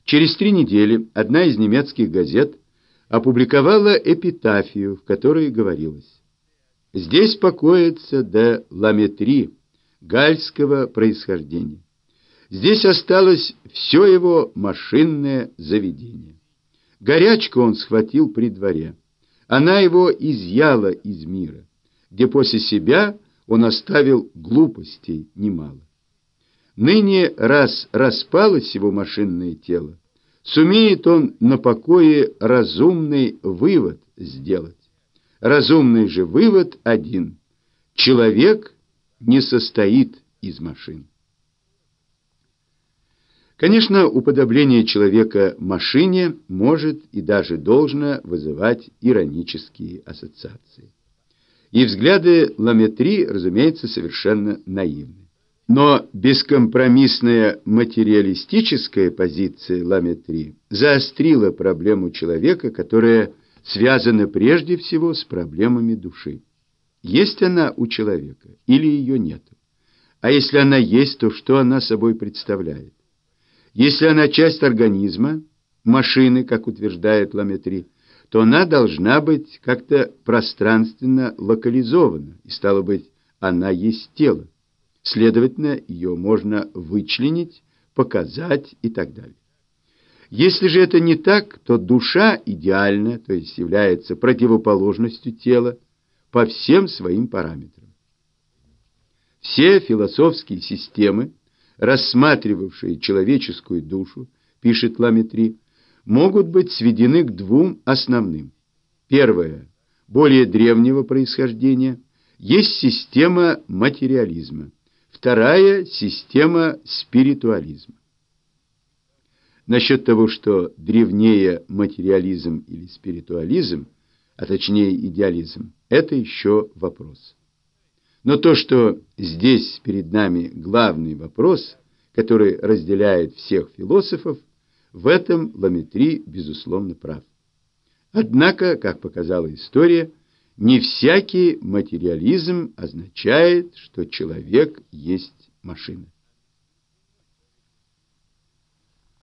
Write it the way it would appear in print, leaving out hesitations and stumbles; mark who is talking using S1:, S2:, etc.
S1: Через 3 недели одна из немецких газет опубликовала эпитафию, в которой говорилось: «Здесь покоится де Ламетри, гальского происхождения. Здесь осталось все его машинное заведение. Горячку он схватил при дворе. Она его изъяла из мира, где после себя он оставил глупостей немало. Ныне, раз распалось его машинное тело, сумеет он на покое разумный вывод сделать. Разумный же вывод один: человек не состоит из машин». Конечно, уподобление человека машине может и даже должно вызывать иронические ассоциации. И взгляды Ламетри, разумеется, совершенно наивны. Но бескомпромиссная материалистическая позиция Ламетри заострила проблему человека, которая связана прежде всего с проблемами души. Есть она у человека или ее нет? А если она есть, то что она собой представляет? Если она часть организма, машины, как утверждает Ламетри, то она должна быть как-то пространственно локализована, и, стало быть, она есть тело. Следовательно, ее можно вычленить, показать и так далее. Если же это не так, то душа идеальна, то есть является противоположностью тела по всем своим параметрам. Все философские системы, рассматривавшие человеческую душу, пишет Ламетри, могут быть сведены к двум основным. Первое, более древнего происхождения, есть система материализма. Вторая – система спиритуализма. Насчет того, что древнее материализм или спиритуализм, а точнее идеализм, это еще вопрос. Но то, что здесь перед нами главный вопрос, который разделяет всех философов, в этом Ламетри, безусловно, прав. Однако, как показала история, не всякий материализм означает, что человек есть машина.